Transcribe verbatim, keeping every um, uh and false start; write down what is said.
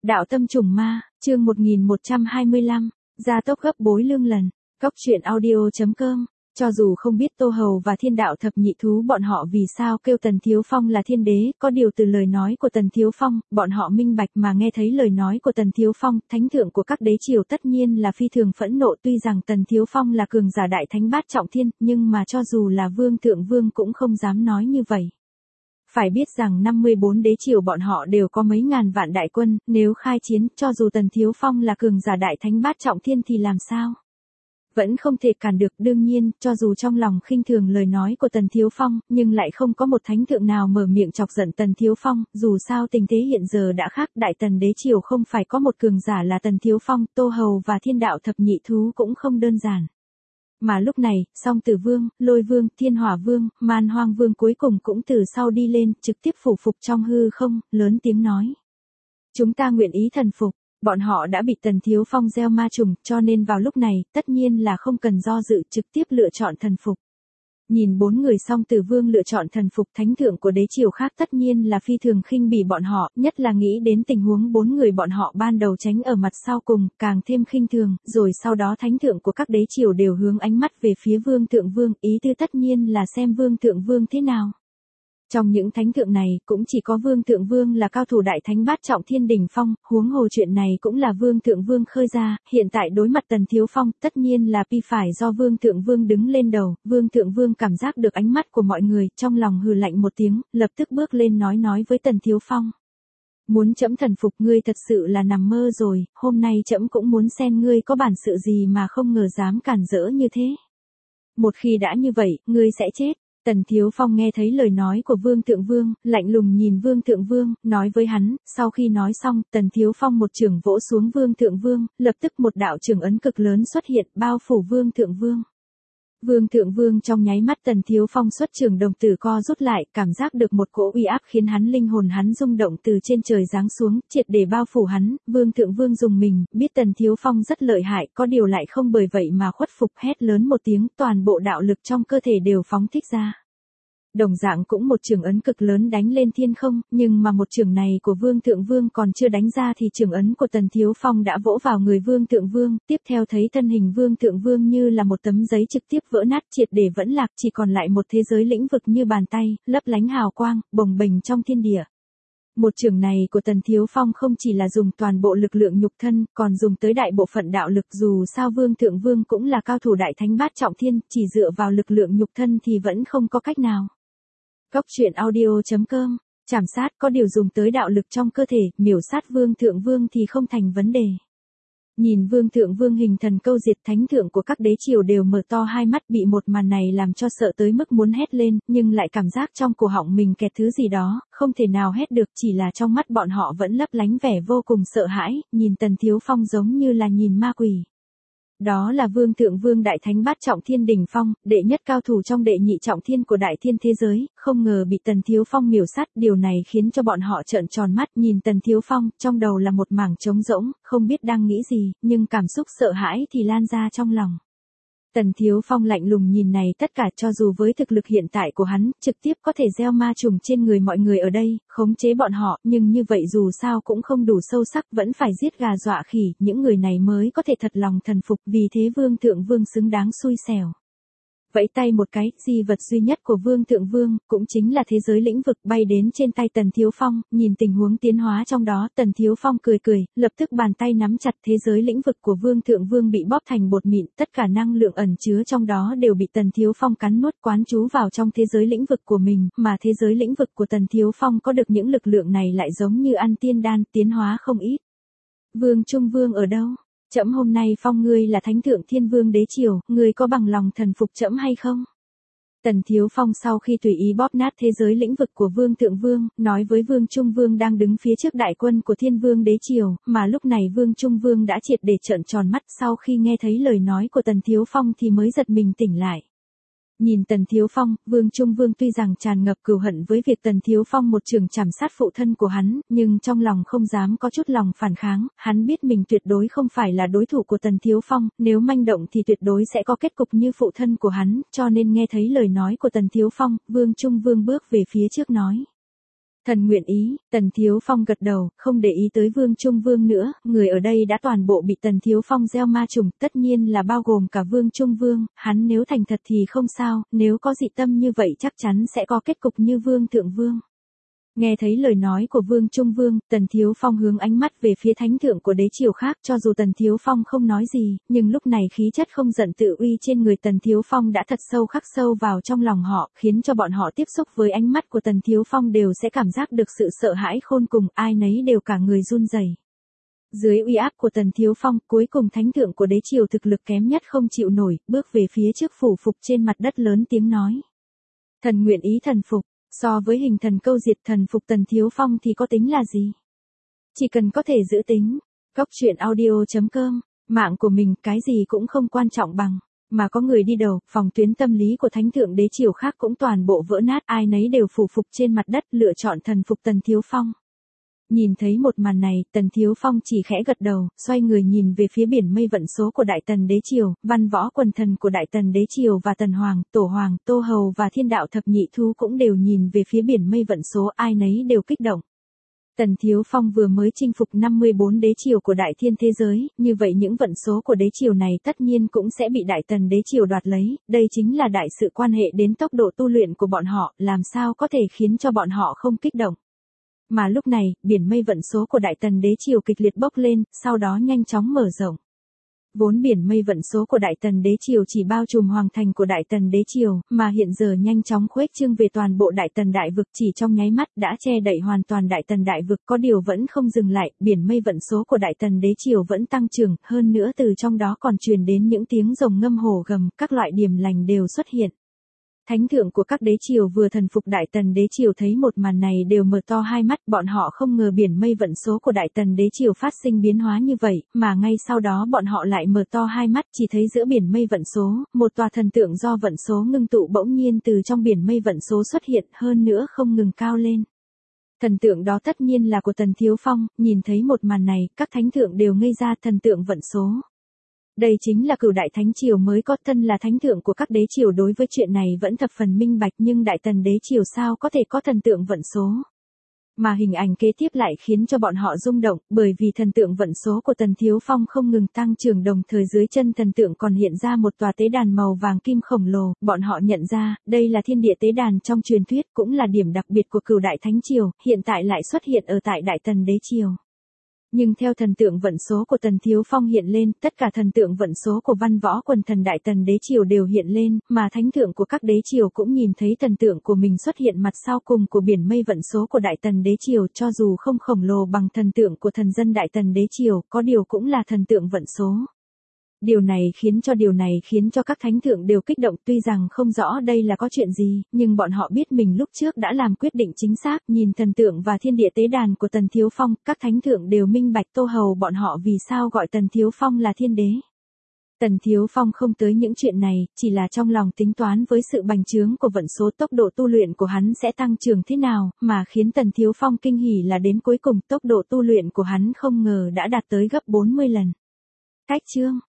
Đạo tâm trùng ma, chương một nghìn một trăm hai mươi lăm, gia tốc gấp bối lương lần. Cốc truyện audio chấm com. Cho dù không biết Tô Hầu và Thiên Đạo thập nhị thú bọn họ vì sao kêu Tần Thiếu Phong là thiên đế, có điều từ lời nói của Tần Thiếu Phong, bọn họ minh bạch mà nghe thấy lời nói của Tần Thiếu Phong, thánh thượng của các đế triều tất nhiên là phi thường phẫn nộ. Tuy rằng Tần Thiếu Phong là cường giả đại thánh bát trọng thiên, nhưng mà cho dù là vương thượng vương cũng không dám nói như vậy. Phải biết rằng năm mươi bốn đế triều bọn họ đều có mấy ngàn vạn đại quân, nếu khai chiến, cho dù Tần Thiếu Phong là cường giả đại thánh bát trọng thiên thì làm sao? Vẫn không thể cản được. Đương nhiên, cho dù trong lòng khinh thường lời nói của Tần Thiếu Phong, nhưng lại không có một thánh thượng nào mở miệng chọc giận Tần Thiếu Phong, dù sao tình thế hiện giờ đã khác, đại tần đế triều không phải có một cường giả là Tần Thiếu Phong, Tô Hầu và Thiên Đạo thập nhị thú cũng không đơn giản. Mà lúc này, Song Tử Vương, Lôi Vương, Thiên Hỏa Vương, Man Hoang Vương cuối cùng cũng từ sau đi lên, trực tiếp phủ phục trong hư không, lớn tiếng nói. Chúng ta nguyện ý thần phục. Bọn họ đã bị Tần Thiếu Phong gieo ma trùng, cho nên vào lúc này, tất nhiên là không cần do dự, trực tiếp lựa chọn thần phục. Nhìn bốn người Song Tử Vương lựa chọn thần phục, thánh thượng của đế triều khác tất nhiên là phi thường khinh bỉ bọn họ, nhất là nghĩ đến tình huống bốn người bọn họ ban đầu tránh ở mặt sau cùng, càng thêm khinh thường, rồi sau đó thánh thượng của các đế triều đều hướng ánh mắt về phía vương thượng vương, ý tư tất nhiên là xem vương thượng vương thế nào. Trong những thánh thượng này, cũng chỉ có vương thượng vương là cao thủ đại thánh bát trọng thiên đỉnh phong, huống hồ chuyện này cũng là vương thượng vương khơi ra, hiện tại đối mặt Tần Thiếu Phong, tất nhiên là pi phải do vương thượng vương đứng lên đầu, vương thượng vương cảm giác được ánh mắt của mọi người, trong lòng hừ lạnh một tiếng, lập tức bước lên nói nói với Tần Thiếu Phong. Muốn trẫm thần phục ngươi thật sự là nằm mơ rồi, hôm nay trẫm cũng muốn xem ngươi có bản sự gì mà không ngờ dám cản rỡ như thế. Một khi đã như vậy, ngươi sẽ chết. Tần Thiếu Phong nghe thấy lời nói của Vương Thượng Vương, lạnh lùng nhìn Vương Thượng Vương, nói với hắn, sau khi nói xong, Tần Thiếu Phong một chưởng vỗ xuống Vương Thượng Vương, lập tức một đạo chưởng ấn cực lớn xuất hiện, bao phủ Vương Thượng Vương. Vương Thượng Vương trong nháy mắt Tần Thiếu Phong xuất chưởng đồng tử co rút lại, cảm giác được một cỗ uy áp khiến hắn linh hồn hắn rung động từ trên trời giáng xuống, triệt để bao phủ hắn, Vương Thượng Vương dùng mình, biết Tần Thiếu Phong rất lợi hại, có điều lại không bởi vậy mà khuất phục, hét lớn một tiếng, toàn bộ đạo lực trong cơ thể đều phóng thích ra. Đồng dạng cũng một chưởng ấn cực lớn đánh lên thiên không, nhưng mà một chưởng này của Vương Thượng Vương còn chưa đánh ra thì chưởng ấn của Tần Thiếu Phong đã vỗ vào người Vương Thượng Vương, tiếp theo thấy thân hình Vương Thượng Vương như là một tấm giấy trực tiếp vỡ nát, triệt để vẫn lạc, chỉ còn lại một thế giới lĩnh vực như bàn tay, lấp lánh hào quang, bồng bềnh trong thiên địa. Một chưởng này của Tần Thiếu Phong không chỉ là dùng toàn bộ lực lượng nhục thân, còn dùng tới đại bộ phận đạo lực, dù sao Vương Thượng Vương cũng là cao thủ đại thánh bát trọng thiên, chỉ dựa vào lực lượng nhục thân thì vẫn không có cách nào. Cốc truyện audio chấm com, chảm sát có điều dùng tới đạo lực trong cơ thể, miểu sát Vương Thượng Vương thì không thành vấn đề. Nhìn Vương Thượng Vương hình thần câu diệt, thánh thượng của các đế triều đều mở to hai mắt, bị một màn này làm cho sợ tới mức muốn hét lên, nhưng lại cảm giác trong cổ họng mình kẹt thứ gì đó, không thể nào hét được, chỉ là trong mắt bọn họ vẫn lấp lánh vẻ vô cùng sợ hãi, nhìn Tần Thiếu Phong giống như là nhìn ma quỷ. Đó là Vương Thượng Vương đại thánh bát trọng thiên đỉnh phong, đệ nhất cao thủ trong đệ nhị trọng thiên của đại thiên thế giới, không ngờ bị Tần Thiếu Phong miểu sát, điều này khiến cho bọn họ trợn tròn mắt, nhìn Tần Thiếu Phong, trong đầu là một mảng trống rỗng, không biết đang nghĩ gì, nhưng cảm xúc sợ hãi thì lan ra trong lòng. Tần Thiếu Phong lạnh lùng nhìn này tất cả, cho dù với thực lực hiện tại của hắn, trực tiếp có thể gieo ma trùng trên người mọi người ở đây, khống chế bọn họ, nhưng như vậy dù sao cũng không đủ sâu sắc, vẫn phải giết gà dọa khỉ, những người này mới có thể thật lòng thần phục, vì thế Vương Thượng Vương xứng đáng xui xẻo. Vẫy tay một cái, di vật duy nhất của Vương Thượng Vương, cũng chính là thế giới lĩnh vực, bay đến trên tay Tần Thiếu Phong, nhìn tình huống tiến hóa trong đó, Tần Thiếu Phong cười cười, lập tức bàn tay nắm chặt thế giới lĩnh vực của Vương Thượng Vương bị bóp thành bột mịn, tất cả năng lượng ẩn chứa trong đó đều bị Tần Thiếu Phong cắn nuốt quán trú vào trong thế giới lĩnh vực của mình, mà thế giới lĩnh vực của Tần Thiếu Phong có được những lực lượng này lại giống như ăn tiên đan, tiến hóa không ít. Vương Trung Vương ở đâu? Trẫm hôm nay phong ngươi là thánh thượng thiên vương đế triều, ngươi có bằng lòng thần phục trẫm hay không? Tần Thiếu Phong sau khi tùy ý bóp nát thế giới lĩnh vực của Vương Thượng Vương, nói với Vương Trung Vương đang đứng phía trước đại quân của thiên vương đế triều, mà lúc này Vương Trung Vương đã triệt để trợn tròn mắt, sau khi nghe thấy lời nói của Tần Thiếu Phong thì mới giật mình tỉnh lại. Nhìn Tần Thiếu Phong, Vương Trung Vương tuy rằng tràn ngập cừu hận với việc Tần Thiếu Phong một trường chảm sát phụ thân của hắn, nhưng trong lòng không dám có chút lòng phản kháng, hắn biết mình tuyệt đối không phải là đối thủ của Tần Thiếu Phong, nếu manh động thì tuyệt đối sẽ có kết cục như phụ thân của hắn, cho nên nghe thấy lời nói của Tần Thiếu Phong, Vương Trung Vương bước về phía trước nói. Thần nguyện ý, Tần Thiếu Phong gật đầu, không để ý tới Vương Trung Vương nữa, người ở đây đã toàn bộ bị Tần Thiếu Phong gieo ma trùng, tất nhiên là bao gồm cả Vương Trung Vương, hắn nếu thành thật thì không sao, nếu có dị tâm như vậy chắc chắn sẽ có kết cục như Vương Thượng Vương. Nghe thấy lời nói của Vương Trung Vương, Tần Thiếu Phong hướng ánh mắt về phía thánh thượng của đế triều khác, cho dù Tần Thiếu Phong không nói gì, nhưng lúc này khí chất không giận tự uy trên người Tần Thiếu Phong đã thật sâu khắc sâu vào trong lòng họ, khiến cho bọn họ tiếp xúc với ánh mắt của Tần Thiếu Phong đều sẽ cảm giác được sự sợ hãi khôn cùng, ai nấy đều cả người run rẩy. Dưới uy áp của Tần Thiếu Phong, cuối cùng thánh thượng của đế triều thực lực kém nhất không chịu nổi, bước về phía trước phủ phục trên mặt đất lớn tiếng nói: "Thần nguyện ý thần phục." So với hình thần câu diệt thần phục Tần Thiếu Phong thì có tính là gì? Chỉ cần có thể giữ tính. Góc truyện audio chấm com, mạng của mình cái gì cũng không quan trọng bằng. Mà có người đi đầu, phòng tuyến tâm lý của thánh thượng đế triều khác cũng toàn bộ vỡ nát, ai nấy đều phủ phục trên mặt đất lựa chọn thần phục Tần Thiếu Phong. Nhìn thấy một màn này, Tần Thiếu Phong chỉ khẽ gật đầu, xoay người nhìn về phía biển mây vận số của Đại Tần Đế Triều, văn võ quần thần của Đại Tần Đế Triều và Tần Hoàng, Tổ Hoàng, Tô Hầu và Thiên Đạo Thập Nhị Thú cũng đều nhìn về phía biển mây vận số, ai nấy đều kích động. Tần Thiếu Phong vừa mới chinh phục năm mươi bốn đế triều của Đại Thiên thế giới, như vậy những vận số của đế triều này tất nhiên cũng sẽ bị Đại Tần Đế Triều đoạt lấy, đây chính là đại sự quan hệ đến tốc độ tu luyện của bọn họ, làm sao có thể khiến cho bọn họ không kích động. Mà lúc này, biển mây vận số của Đại Tần Đế Triều kịch liệt bốc lên, sau đó nhanh chóng mở rộng. Vốn biển mây vận số của Đại Tần Đế Triều chỉ bao trùm hoàng thành của Đại Tần Đế Triều, mà hiện giờ nhanh chóng khuếch trương về toàn bộ Đại Tần Đại Vực, chỉ trong nháy mắt đã che đậy hoàn toàn Đại Tần Đại Vực, có điều vẫn không dừng lại, biển mây vận số của Đại Tần Đế Triều vẫn tăng trưởng, hơn nữa từ trong đó còn truyền đến những tiếng rồng ngâm hổ gầm, các loại điểm lành đều xuất hiện. Thánh thượng của các đế triều vừa thần phục Đại Tần Đế Triều thấy một màn này đều mở to hai mắt, bọn họ không ngờ biển mây vận số của Đại Tần Đế Triều phát sinh biến hóa như vậy, mà ngay sau đó bọn họ lại mở to hai mắt, chỉ thấy giữa biển mây vận số, một tòa thần tượng do vận số ngưng tụ bỗng nhiên từ trong biển mây vận số xuất hiện, hơn nữa không ngừng cao lên. Thần tượng đó tất nhiên là của Tần Thiếu Phong, nhìn thấy một màn này, các thánh thượng đều ngây ra, thần tượng vận số. Đây chính là Cửu Đại Thánh Triều mới có, thân là thánh thượng của các đế triều đối với chuyện này vẫn thập phần minh bạch, nhưng Đại Tần Đế Triều sao có thể có thần tượng vận số. Mà hình ảnh kế tiếp lại khiến cho bọn họ rung động, bởi vì thần tượng vận số của Tần Thiếu Phong không ngừng tăng trưởng, đồng thời dưới chân thần tượng còn hiện ra một tòa tế đàn màu vàng kim khổng lồ, bọn họ nhận ra, đây là thiên địa tế đàn trong truyền thuyết, cũng là điểm đặc biệt của Cửu Đại Thánh Triều, hiện tại lại xuất hiện ở tại Đại Tần Đế Triều. Nhưng theo thần tượng vận số của Tần Thiếu Phong hiện lên, tất cả thần tượng vận số của văn võ quần thần Đại Tần Đế Triều đều hiện lên, mà thánh thượng của các đế triều cũng nhìn thấy thần tượng của mình xuất hiện mặt sau cùng của biển mây vận số của Đại Tần Đế Triều, cho dù không khổng lồ bằng thần tượng của thần dân Đại Tần Đế Triều, có điều cũng là thần tượng vận số. Điều này khiến cho điều này khiến cho các thánh thượng đều kích động, tuy rằng không rõ đây là có chuyện gì, nhưng bọn họ biết mình lúc trước đã làm quyết định chính xác, nhìn thần tượng và thiên địa tế đàn của Tần Thiếu Phong, các thánh thượng đều minh bạch Tô Hầu bọn họ vì sao gọi Tần Thiếu Phong là thiên đế. Tần Thiếu Phong không tới những chuyện này, chỉ là trong lòng tính toán với sự bành trướng của vận số, tốc độ tu luyện của hắn sẽ tăng trưởng thế nào, mà khiến Tần Thiếu Phong kinh hỉ là đến cuối cùng tốc độ tu luyện của hắn không ngờ đã đạt tới gấp bốn mươi lần. Cách chương